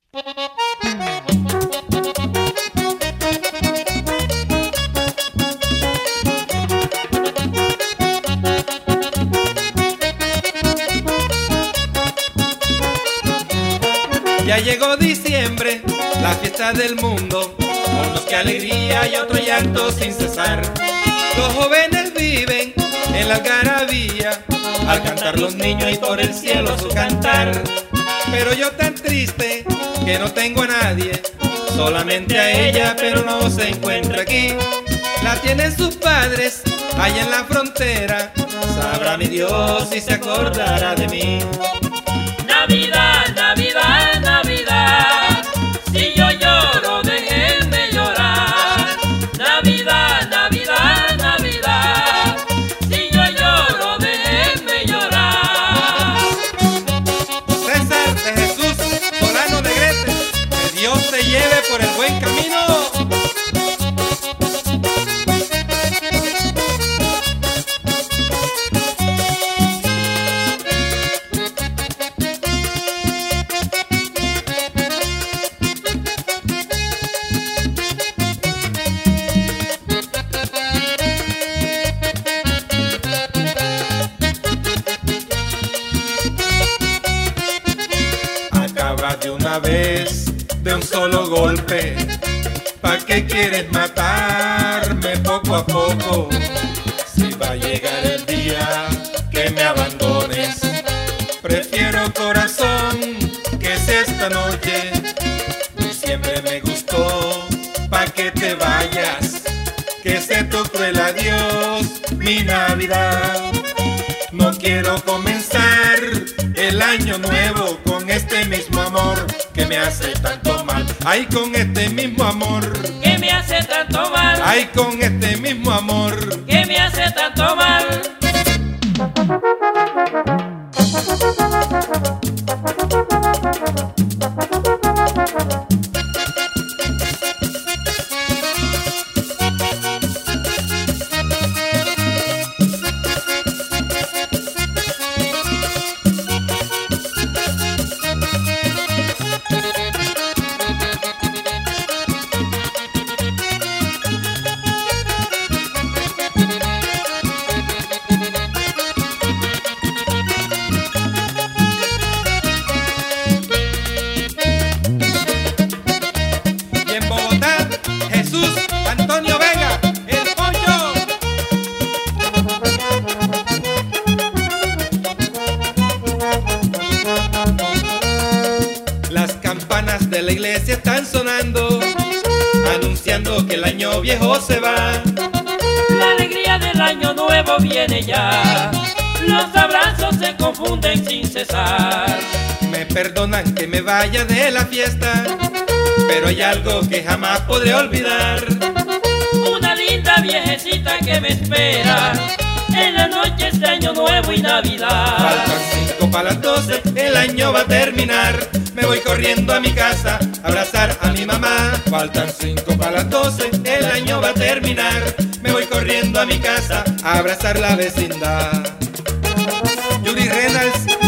Ya llegó diciembre, la fiesta del mundo, unos que alegría y otros llanto sin cesar. Los jóvenes viven en la algarabía, al cantar los niños y por el cielo su cantar. Pero yo tan triste que no tengo a nadie, solamente a ella, pero no se encuentra aquí. La tienen sus padres allá en la frontera, sabrá mi Dios si se acordará de mí. Navidad, Navidad, Navidad, si yo lloro, déjenme llorar. Navidad, Navidad, Navidad, si yo lloro, déjenme llorar. César de Jesús, Solano Negrete, que Dios te lleve por el buen camino. De una vez, de un solo golpe, ¿pa' qué quieres matarme poco a poco? Si va a llegar el día que me abandones, prefiero corazón que sea esta noche. Diciembre me gustó, pa' que te vayas, que sea tu cruel adiós, mi Navidad. No quiero comenzar el año nuevo con este mismo amor que me hace tanto mal. Ay, con este mismo amor que me hace tanto mal. Ay, con este mismo amor que me hace tanto mal. Antonio Vega, el pollo. Las campanas de la iglesia están sonando, anunciando que el año viejo se va. La alegría del año nuevo viene ya, los abrazos se confunden sin cesar. Me perdonan que me vaya de la fiesta, pero hay algo que jamás podré olvidar. Una linda viejecita que me espera en la noche de año nuevo y Navidad. Faltan 5 para las 12, el año va a terminar. Me voy corriendo a mi casa a abrazar a mi mamá. Faltan 5 para las 12, el año va a terminar. Me voy corriendo a mi casa a abrazar la vecindad. Yuri Reynolds,